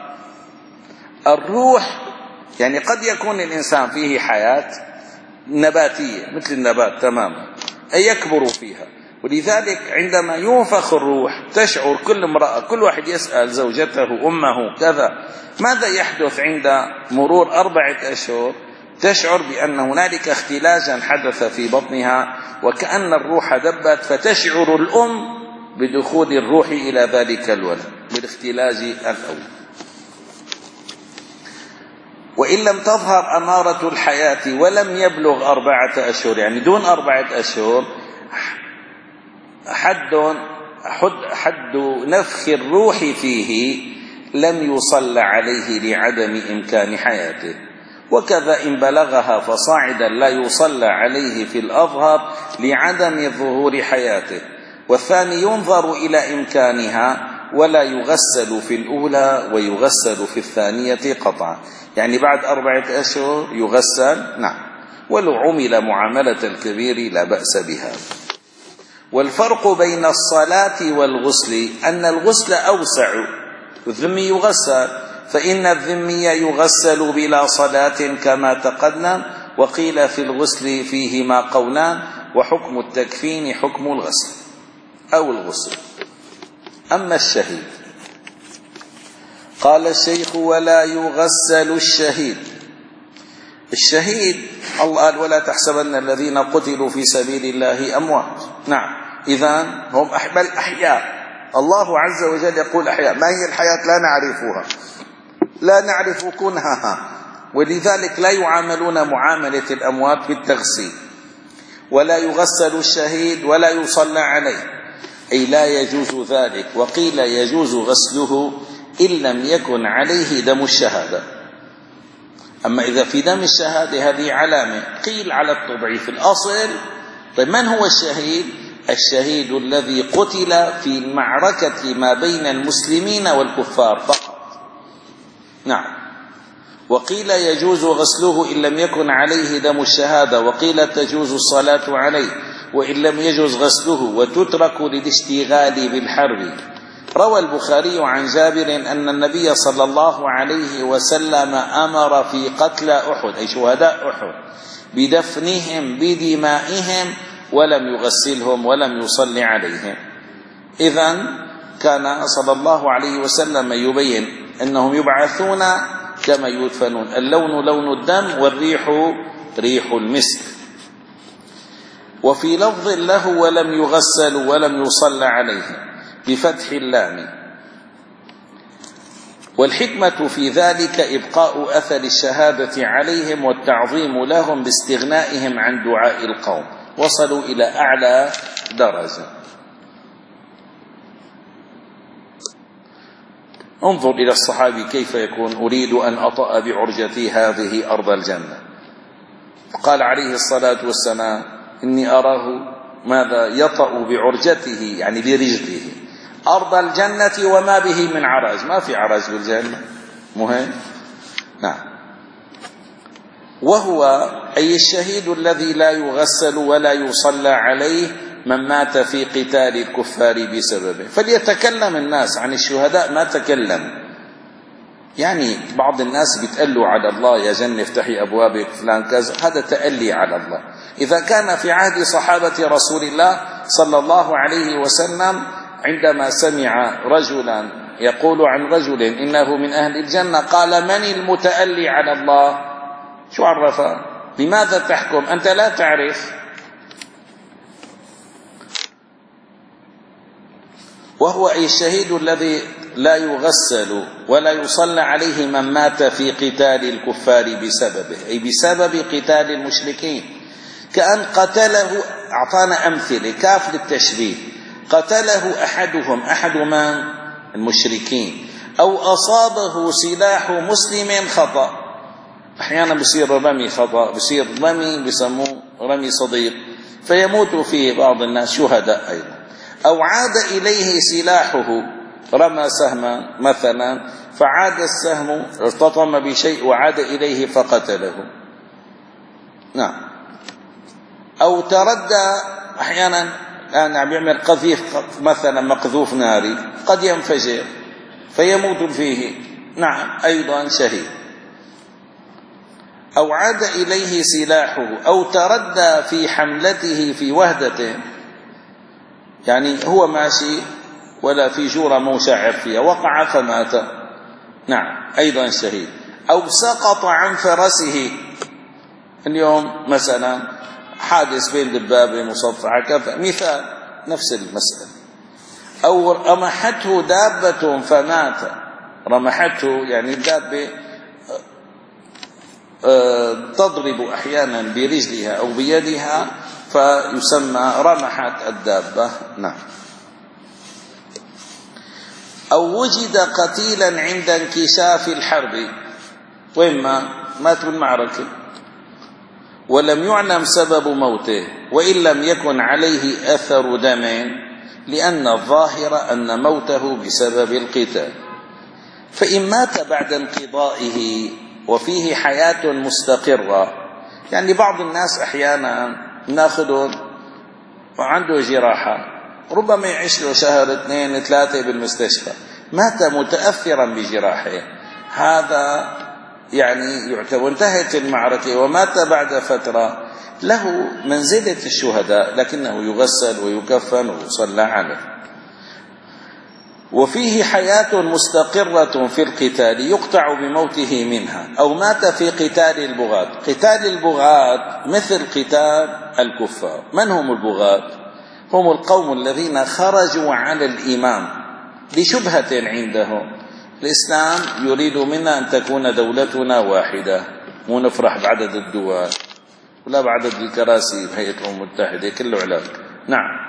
الروح يعني قد يكون الإنسان فيه حياة نباتية مثل النبات تماما أي يكبر فيها، ولذلك عندما ينفخ الروح تشعر كل امرأة، كل واحد يسأل زوجته أمه كذا ماذا يحدث عند مرور أربعة أشهر، تشعر بأن هنالك اختلاجا حدث في بطنها وكأن الروح دبت، فتشعر الأم بدخول الروح إلى ذلك الولد بالاختلاج الأول. وإن لم تظهر أمارة الحياة ولم يبلغ أربعة أشهر، يعني دون أربعة أشهر، حد حد نفخ الروح فيه لم يصلى عليه لعدم إمكان حياته. وكذا إن بلغها فصاعدا لا يصلى عليه في الأظهر لعدم ظهور حياته. والثاني ينظر إلى إمكانها ولا يغسل في الأولى ويغسل في الثانية قطعا، يعني بعد أربعة أشهر يغسل نعم، ولو عمل معاملة الكبير لا بأس بها. والفرق بين الصلاة والغسل أن الغسل أوسع، الذمي يغسل، فإن الذمي يغسل بلا صلاة كما تقدم. وقيل في الغسل فيهما قولان، وحكم التكفين حكم الغسل أو الغسل. أما الشهيد قال الشيخ: ولا يغسل الشهيد. الشهيد الله قال: ولا تحسبن الذين قتلوا في سبيل الله أموات. نعم، إذن هم بل أحياء. الله عز وجل يقول أحياء. ما هي الحياة؟ لا نعرفها، لا نعرف كنهها، ولذلك لا يعاملون معاملة الأموات بالتغسيل. ولا يغسل الشهيد ولا يصلى عليه، أي لا يجوز ذلك. وقيل يجوز غسله إن لم يكن عليه دم الشهادة. أما إذا في دم الشهادة هذه علامة. قيل على التضعيف. الأصل طيب من هو الشهيد؟ الشهيد الذي قتل في المعركة ما بين المسلمين والكفار فقط. نعم. وقيل يجوز غسله إن لم يكن عليه دم الشهادة، وقيل تجوز الصلاة عليه وإن لم يجوز غسله، وتترك للاشتغال بالحرب. روى البخاري عن جابر أن النبي صلى الله عليه وسلم أمر في قتل أحد، أي شهداء أحد، بدفنهم بدمائهم ولم يغسلهم ولم يصلي عليهم. إذن كان صلى الله عليه وسلم يبين أنهم يبعثون كما يدفنون. اللون لون الدم والريح ريح المسك. وفي لفظ له: ولم يغسل ولم يصلى عليه بفتح اللام. والحكمة في ذلك إبقاء أثر الشهادة عليهم والتعظيم لهم باستغنائهم عن دعاء القوم، وصلوا إلى أعلى درجة. انظر إلى الصحابي كيف يكون: أريد أن أطأ بعرجتي هذه أرض الجنة. قال عليه الصلاة والسلام: إني أراه ماذا يطأ بعرجته، يعني برجله، أرض الجنة وما به من عرج. ما في عرج بالجنة، مهم. نعم. وهو أي الشهيد الذي لا يغسل ولا يصلى عليه من مات في قتال الكفار بسببه. فليتكلم الناس عن الشهداء ما تكلم. يعني بعض الناس بيتقلوا على الله: يا جنة افتحي أبوابك فلان كذا، هذا تألي على الله. إذا كان في عهد صحابة رسول الله صلى الله عليه وسلم عندما سمع رجلا يقول عن رجل إنه من أهل الجنة قال: من المتألي على الله؟ شو عرفه؟ لماذا تحكم؟ أنت لا تعرف. وهو أي الشهيد الذي لا يغسل ولا يصلى عليه من مات في قتال الكفار بسببه، أي بسبب قتال المشركين. كأن قتله، أعطانا أمثلة كاف للتشبيه، قتله أحدهم، أحد من المشركين، أو أصابه سلاح مسلم خطأ. أحيانا بصير رمي خطأ، بصير رمي بسموه رمي صديق، فيموت فيه بعض الناس شهداء أيضا. أو عاد إليه سلاحه، رمى سهما مثلا فعاد السهم ارتطم بشيء وعاد إليه فقتله. نعم. أو تردى، أحيانا الآن عم يعمل قذيف مثلا مقذوف ناري قد ينفجر فيموت فيه، نعم أيضا شهيد. أو عاد إليه سلاحه، أو تردى في حملته في وهدته، يعني هو ماشي ولا في جورة موشعر فيها وقع فمات، نعم أيضا شهيد. أو سقط عن فرسه، اليوم مثلا حادث بين دبابة مصفعة كذا، مثال نفس المسألة. أو رمحته دابة فمات، رمحته يعني الدابة تضرب أحيانا برجلها أو بيدها فيسمى رمحت الدابة، نعم. أو وجد قتيلا عند انكشاف الحرب، وإما مات بالمعركة ولم يعلم سبب موته، وإن لم يكن عليه أثر دم، لأن الظاهر أن موته بسبب القتال. فإن مات بعد انقضائه وفيه حياة مستقرة، يعني بعض الناس أحيانا ناخذه وعنده جراحة ربما يعيش له شهر اثنين ثلاثة بالمستشفى، مات متأثرا بجراحه، هذا يعني يعتبر انتهت المعركة ومات بعد فترة، له منزلة الشهداء، لكنه يغسل ويكفن ويصلى عليه. وفيه حياة مستقرة في القتال يقطع بموته منها، أو مات في قتال البغاة. قتال البغاة مثل قتال الكفار. من هم البغاة؟ هم القوم الذين خرجوا على الإمام لشبهة عندهم. الإسلام يريد منا أن تكون دولتنا واحدة، مو نفرح بعدد الدول ولا بعدد الكراسي بهيئة الأمم المتحدة، كله علاج. نعم،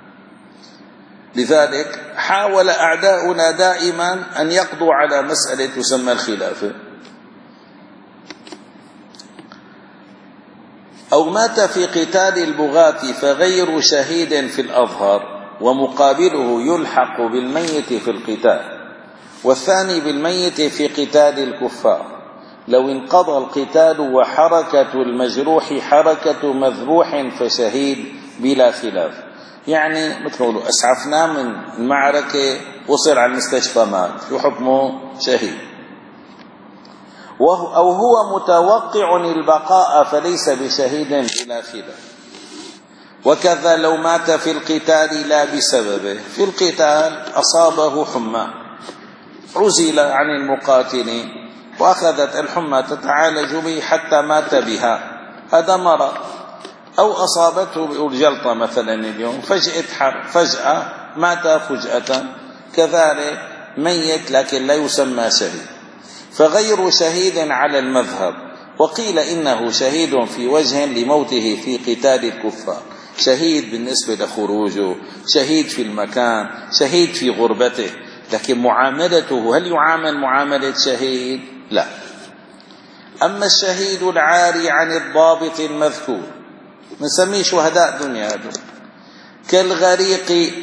لذلك حاول أعداؤنا دائما أن يقضوا على مسألة تسمى الخلافة. أو مات في قتال البغاة فغير شهيد في الأظهر، ومقابله يلحق بالميت في القتال، والثاني بالميت في قتال الكفار لو انقضى القتال وحركة المجروح حركة مذبوح فشهيد بلا خلاف. يعني مثل ما أسعفناه من المعركة وصل على المستشفى مات، شو حكمه؟ شهيد. أو هو متوقع البقاء فليس بشهيد بلا خلاف. وكذا لو مات في القتال لا بسببه، في القتال أصابه حمى عزل عن المقاتلين وأخذت الحمى تتعالج به حتى مات بها، هذا مرض. أو أصابته بالجلطة مثلا اليوم فجأة حر فجأة مات فجأة، كذلك ميت لكن لا يسمى شهيد. فغير شهيد على المذهب، وقيل إنه شهيد في وجه لموته في قتال الكفار، شهيد بالنسبة لخروجه، شهيد في المكان، شهيد في غربته، لكن معاملته هل يعامل معاملة شهيد؟ لا. أما الشهيد العاري عن الضابط المذكور نسميه شهداء دنيا، كالغريق،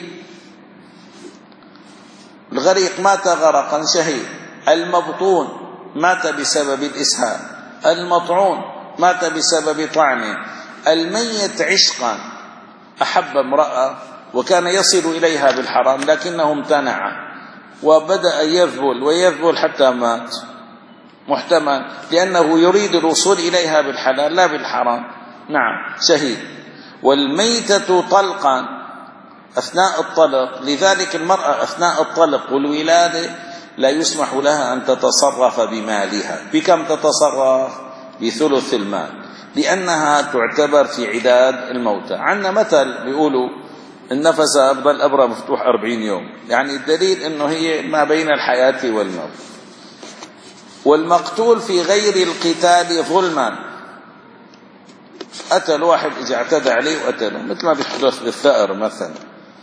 الغريق مات غرقا شهيد، المبطون مات بسبب الإسهال، المطعون مات بسبب طعنه، الميت عشقا أحب امرأة وكان يصل إليها بالحرام لكنه امتنع وبدأ يذبل ويذبل حتى مات، محتمل لأنه يريد الوصول إليها بالحلال لا بالحرام، نعم شهيد. والميتة طلقا أثناء الطلق، لذلك المرأة أثناء الطلق والولادة لا يسمح لها أن تتصرف بمالها. بكم تتصرف؟ بثلث المال، لأنها تعتبر في عداد الموتى. عندنا مثل بيقولوا النفس أفضل الأبرة مفتوح أربعين يوم، يعني الدليل أنه هي ما بين الحياة والموت. والمقتول في غير القتال ظلما، قتل واحد إذا اعتدى عليه وقتله، مثل ما بيحدث بالثأر مثلا،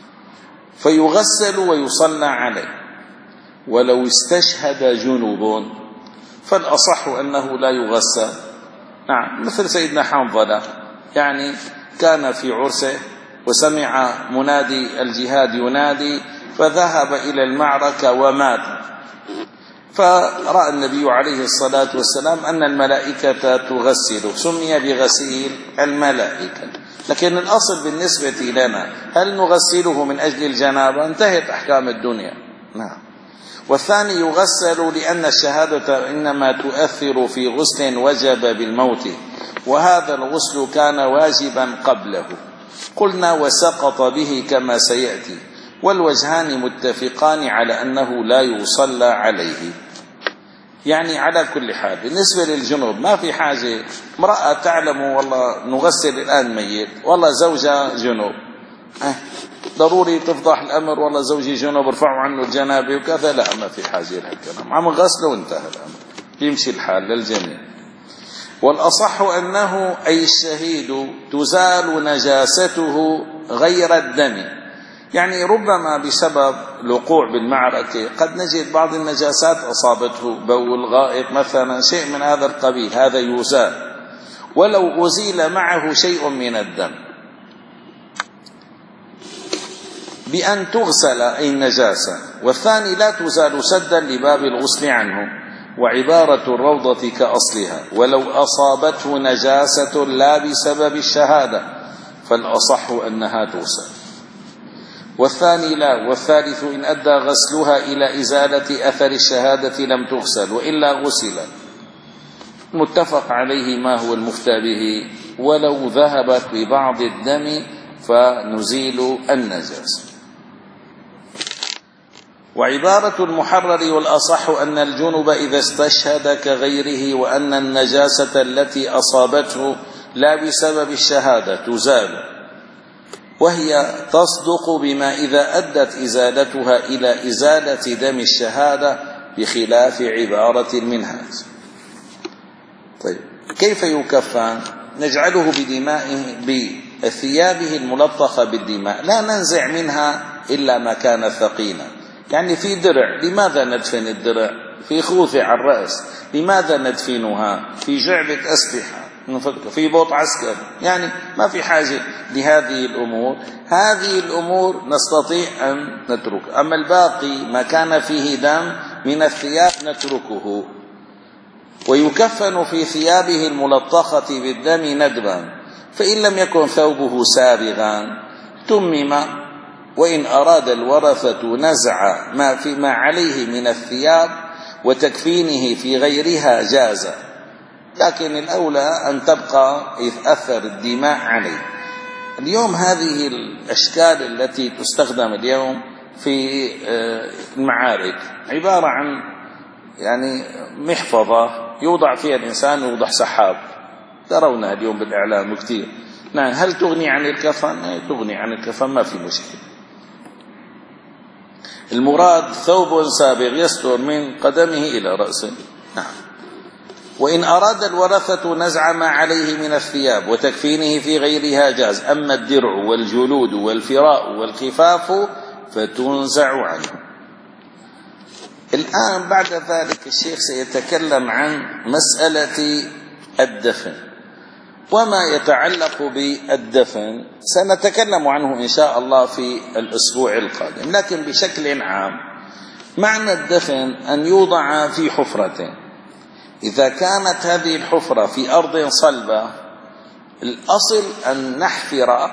فيغسل ويصلى عليه. ولو استشهد جنوب فالأصح أنه لا يغسل، نعم، مثل سيدنا حنظلة، يعني كان في عرسه وسمع منادي الجهاد ينادي فذهب إلى المعركة ومات، فرأى النبي عليه الصلاة والسلام أن الملائكة تغسله، سمي بغسيل الملائكة. لكن الأصل بالنسبة لنا هل نغسله من أجل الجنابة؟ انتهت أحكام الدنيا، نعم. والثاني يغسل لأن الشهادة إنما تؤثر في غسل وجب بالموت، وهذا الغسل كان واجبا قبله، قلنا وسقط به كما سيأتي، والوجهان متفقان على أنه لا يصلى عليه. يعني على كل حال بالنسبة للجنوب ما في حاجة، امرأة تعلم والله نغسل الآن ميت، والله زوجها جنوب، أه ضروري تفضح الأمر، والله زوجي جنوب ارفعوا عنه الجنابة وكذا، لا ما في حاجة لهالكلام، عم غسله وانتهى الأمر، يمشي الحال للجميع. والأصح أنه أي الشهيد تزال نجاسته غير الدم، يعني ربما بسبب الوقوع بالمعركة قد نجد بعض النجاسات أصابته، بول غائط مثلا، شيء من هذا القبيل، هذا يزال ولو أزيل معه شيء من الدم، بأن تغسل أي النجاسة. والثاني لا تزال سدا لباب الغسل عنه، وعبارة الروضة كأصلها، ولو أصابته نجاسة لا بسبب الشهادة فالأصح أنها تغسل. والثاني لا. والثالث إن أدى غسلها إلى إزالة أثر الشهادة لم تغسل وإلا غسلت، متفق عليه ما هو المفتى به، ولو ذهبت ببعض الدم فنزيل النجاسة. وعبارة المحرر والأصح أن الجنب إذا استشهد كغيره وأن النجاسة التي أصابته لا بسبب الشهادة تزال، وهي تصدق بما إذا أدت إزالتها إلى إزالة دم الشهادة بخلاف عبارة المنهاج. طيب كيف يكفن؟ نجعله بدمائه بثيابه الملطخة بالدماء، لا ننزع منها إلا ما كان ثقيلا. يعني في درع، لماذا ندفن الدرع؟ في خوذة على الرأس، لماذا ندفنها؟ في جعبة أسلحة، في بوط عسكر، يعني ما في حاجة لهذه الأمور. هذه الأمور نستطيع أن نترك، أما الباقي ما كان فيه دم من الثياب نتركه. ويكفن في ثيابه الملطخة بالدم ندبا، فإن لم يكن ثوبه سابغا تمم، وإن أراد الورثة نزع ما فيما عليه من الثياب وتكفينه في غيرها جاز، لكن الأولى أن تبقى أثر الدماء عليه. اليوم هذه الأشكال التي تستخدم اليوم في المعارك عبارة عن يعني محفظة يوضع فيها الإنسان ويوضع سحاب، ترونها اليوم بالإعلام كثير. نعم، هل تغني عن الكفن؟ تغني عن الكفن، ما في مشكلة. المراد ثوب سابغ يستر من قدمه إلى رأسه. نعم. وإن أراد الورثة نزع ما عليه من الثياب وتكفينه في غيرها جاز، أما الدرع والجلود والفراء والخفاف فتنزع عنه. الآن بعد ذلك الشيخ سيتكلم عن مسألة الدفن وما يتعلق بالدفن، سنتكلم عنه إن شاء الله في الأسبوع القادم. لكن بشكل عام معنى الدفن أن يوضع في حفرة. إذا كانت هذه الحفرة في أرض صلبة، الأصل أن نحفر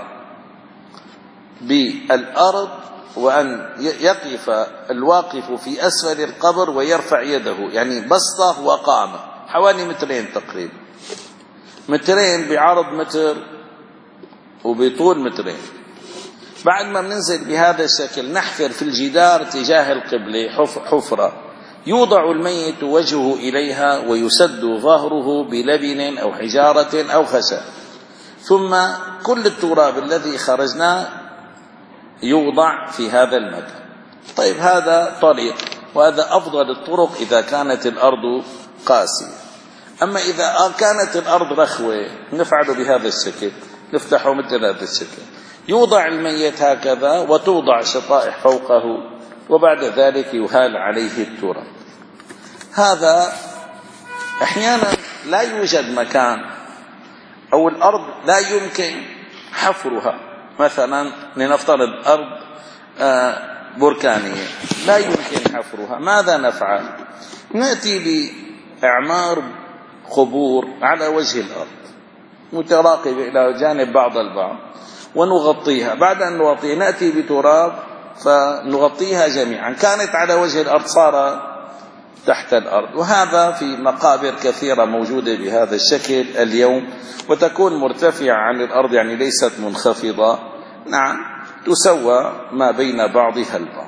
بالأرض وأن يقف الواقف في أسفل القبر ويرفع يده، يعني بسطة وقامة حوالي مترين تقريبا، مترين بعرض متر وبطول مترين. بعد ما ننزل بهذا الشكل نحفر في الجدار تجاه القبلة حفرة يوضع الميت وجهه إليها ويسد ظهره بلبن أو حجارة أو خشب، ثم كل التراب الذي خرجناه يوضع في هذا المكان. طيب هذا طريق، وهذا أفضل الطرق إذا كانت الأرض قاسية. أما إذا كانت الأرض رخوة نفعل بهذا الشكل، نفتحه مثل هذا الشكل، يوضع الميت هكذا وتوضع شطائح فوقه، وبعد ذلك يهال عليه التراب. هذا أحيانا لا يوجد مكان أو الأرض لا يمكن حفرها، مثلا لنفترض أرض بركانية لا يمكن حفرها، ماذا نفعل؟ نأتي بإعمار قبور على وجه الأرض متراقبة إلى جانب بعض البعض ونغطيها. بعد أن نغطيها نأتي بتراب فنغطيها جميعا، كانت على وجه الأرض صار تحت الأرض. وهذا في مقابر كثيرة موجودة بهذا الشكل اليوم، وتكون مرتفعة عن الأرض، يعني ليست منخفضة، نعم تسوى ما بين بعضها البعض.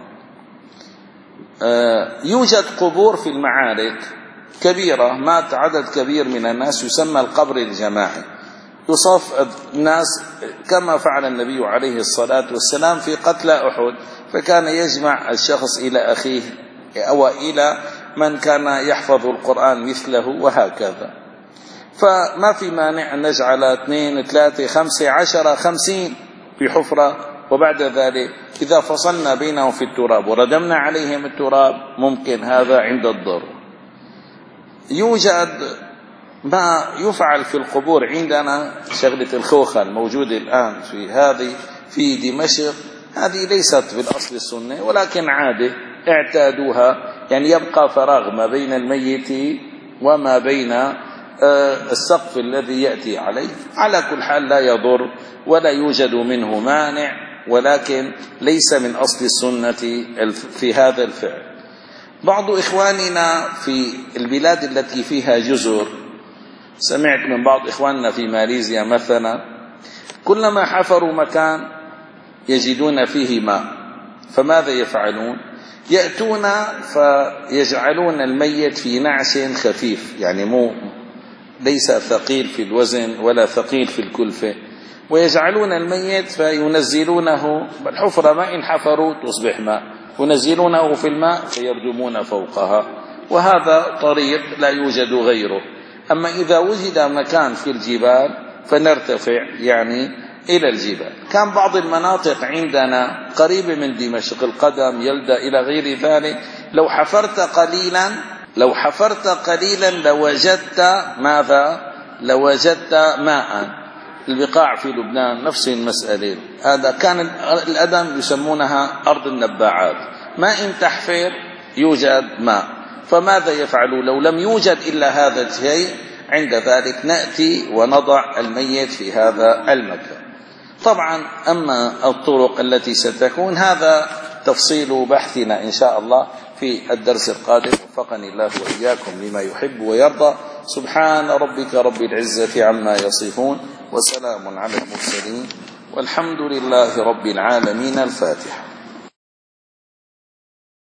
آه يوجد قبور في المعارك كبيرة مات عدد كبير من الناس، يسمى القبر الجماعي، يصف الناس كما فعل النبي عليه الصلاة والسلام في قتلى أحد، فكان يجمع الشخص إلى أخيه أو إلى من كان يحفظ القرآن مثله وهكذا. فما في مانع أن نجعل اثنين ثلاثة خمسة عشرة خمسين في حفرة، وبعد ذلك إذا فصلنا بينهم في التراب وردمنا عليهم التراب ممكن هذا عند الضرورة. يوجد ما يفعل في القبور عندنا شغلة الخوخة الموجودة الآن في هذه في دمشق، هذه ليست في الأصل السنة ولكن عادة اعتادوها، يعني يبقى فراغ ما بين الميت وما بين السقف الذي يأتي عليه. على كل حال لا يضر ولا يوجد منه مانع، ولكن ليس من أصل السنة في هذا الفعل. بعض إخواننا في البلاد التي فيها جزر، سمعت من بعض إخواننا في ماليزيا مثلا، كلما حفروا مكان يجدون فيه ماء، فماذا يفعلون؟ يأتون فيجعلون الميت في نعش خفيف، يعني مو ليس ثقيل في الوزن ولا ثقيل في الكلفة، ويجعلون الميت فينزلونه بالحفرة، ما إن حفروا تصبح ماء، ينزلونه في الماء فيردمون فوقها، وهذا طريق لا يوجد غيره. أما إذا وجد مكان في الجبال فنرتفع يعني إلى الجبال. كان بعض المناطق عندنا قريبة من دمشق، القدم، يلدى، إلى غير ذلك، لو حفرت قليلا لو حفرت قليلا لوجدت ماذا؟ لوجدت ماء. البقاع في لبنان نفس المسألة، هذا كان الأدم يسمونها أرض النباعات، ما إن تحفر يوجد ماء. فماذا يفعل لو لم يوجد إلا هذا الشيء؟ عند ذلك نأتي ونضع الميت في هذا المكان. طبعا أما الطرق التي ستكون هذا تفصيل بحثنا إن شاء الله في الدرس القادم. وفقني الله وإياكم لما يحب ويرضى. سبحان ربك رب العزة عما يصفون، وسلام على المرسلين، والحمد لله رب العالمين. الفاتحة.